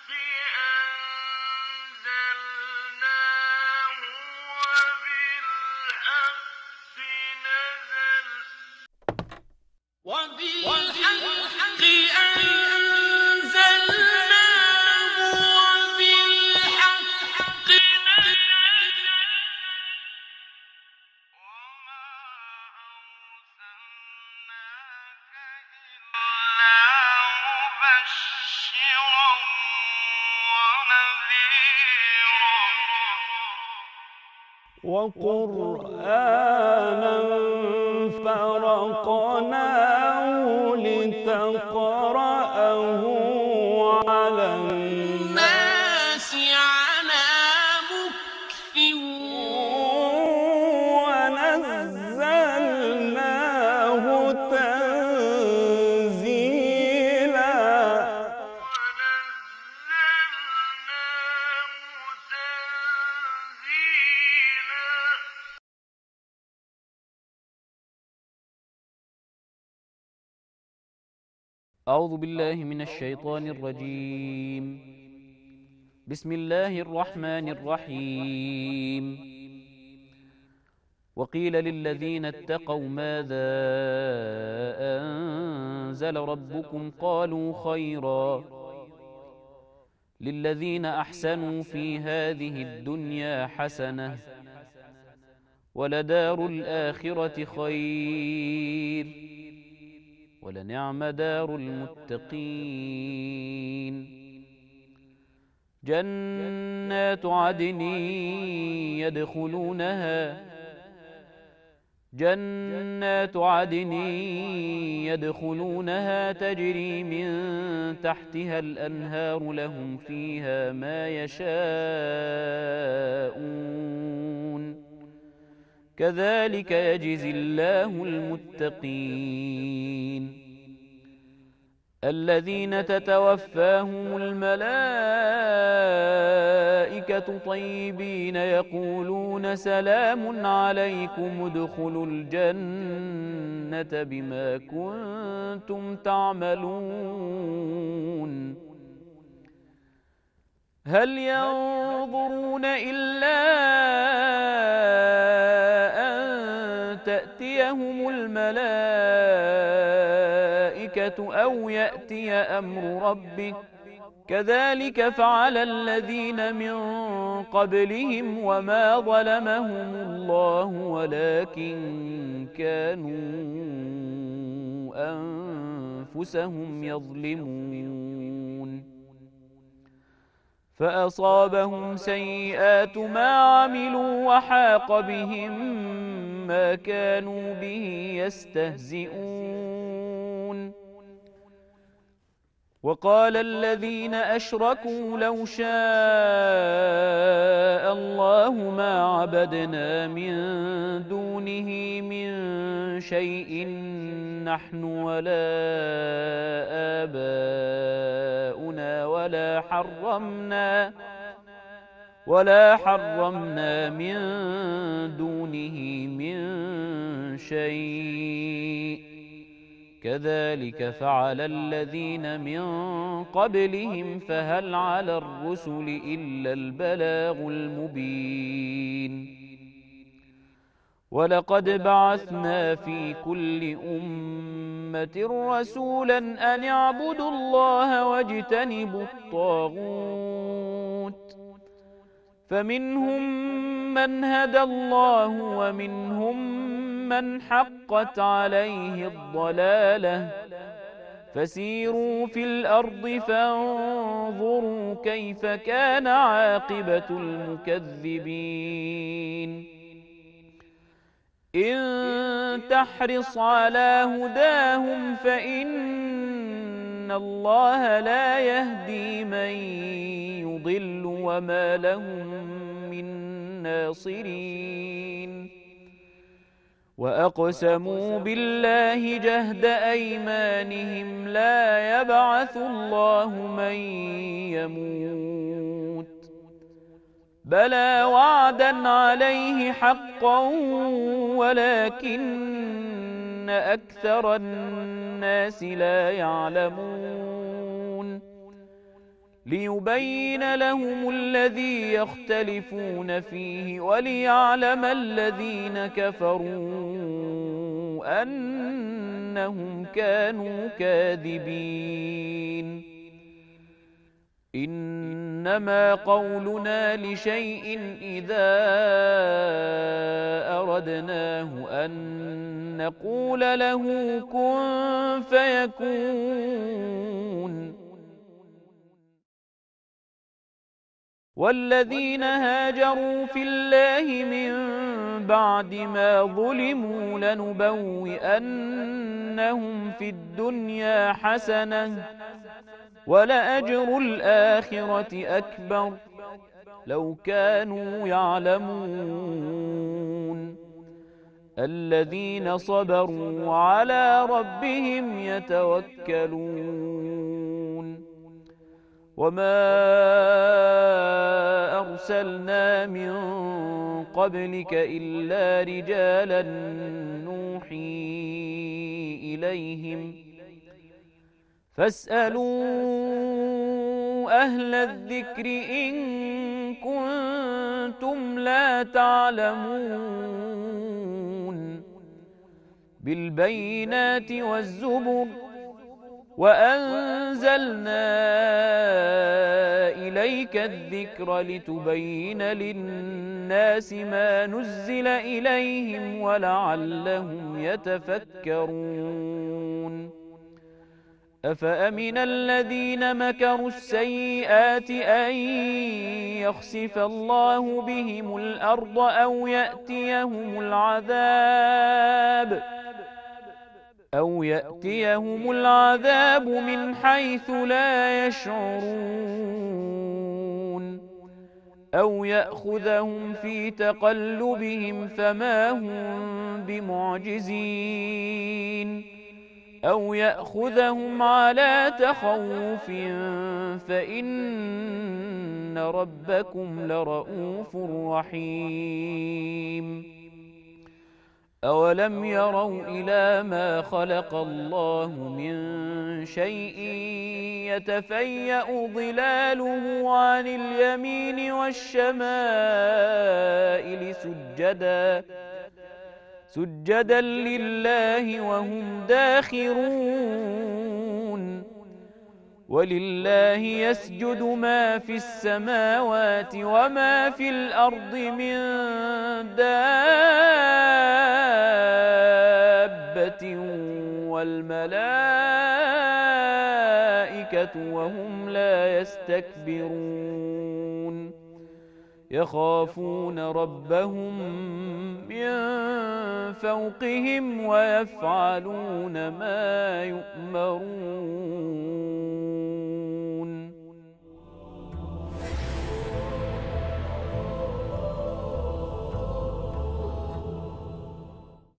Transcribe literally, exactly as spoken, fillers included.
أنزلناه وبالحق نزل وبالحق أنزلناه وبالحق نزل وما أرسلناك إلا مبشرا ونذيرا وقرآنا فرقناه لتقرأه على الناس على مكث ونزلناه تنزيلا ونزلناه تنزيلا أعوذ بالله من الشيطان الرجيم. بسم الله الرحمن الرحيم. وقيل للذين اتقوا ماذا أنزل ربكم قالوا خيرا للذين أحسنوا في هذه الدنيا حسنة ولدار الآخرة خير ولنعم دار المتقين. جنات عدن يدخلونها جنات عدن يدخلونها تجري من تحتها الأنهار لهم فيها ما يشاءون كذلك يجزي الله المتقين. الذين تتوفاهم الملائكة طيبين يقولون سلام عليكم ادخلوا الجنة بما كنتم تعملون. هل ينظرون إلا أن تأتيهم الملائكة أو يأتي أمر ربك كذلك فعل الذين من قبلهم وما ظلمهم الله ولكن كانوا أنفسهم يظلمون. فأصابهم سيئات ما عملوا وحاق بهم ما كانوا به يستهزئون. وقال الذين أشركوا لو شاء الله ما عبدنا من دونه من شيء نحن ولا آباؤنا ولا حرمنا ولا حرمنا من دونه من شيء كذلك فعل الذين من قبلهم فهل على الرسل إلا البلاغ المبين. ولقد بعثنا في كل أمة رسولا أن اعبدوا الله واجتنبوا الطاغوت فمنهم من هدى الله ومنهم من حقت عليه الضلالة فسيروا في الأرض فانظروا كيف كان عاقبة المكذبين. إن تحرص على هداهم فإن الله لا يهدي من يضل وما لهم من ناصرين. وأقسموا بالله جهد أيمانهم لا يبعث الله من يموت بلى وعدا عليه حقا ولكن أكثر الناس لا يعلمون. ليبين لهم الذي يختلفون فيه وليعلم الذين كفروا أنهم كانوا كاذبين إنما قولنا لشيء إذا أردناه أن نقول له كن فيكون والذين هاجروا في الله من بعد ما ظلموا لنبوئنهم في الدنيا حسنة ولأجر الآخرة أكبر لو كانوا يعلمون الذين صبروا على ربهم يتوكلون وما أرسلنا من قبلك إلا رجالا نوحي إليهم فاسألوا أهل الذكر إن كنتم لا تعلمون بالبينات والزبر وأنزلنا إليك الذكر لتبين للناس ما نزل إليهم ولعلهم يتفكرون أفأمن الذين مكروا السيئات أن يخسف الله بهم الأرض أو يأتيهم العذاب أو يأتيهم العذاب من حيث لا يشعرون أو يأخذهم في تقلبهم فما هم بمعجزين أو يأخذهم على تخوف فإن ربكم لرؤوف رحيم أولم يروا إلى ما خلق الله من شيء يتفيأ ظلاله عن اليمين والشمائل سجدا سجدا لله وهم داخرون ولله يسجد ما في السماوات وما في الأرض من دابة والملائكة وهم لا يستكبرون يخافون ربهم من فوقهم ويفعلون ما يؤمرون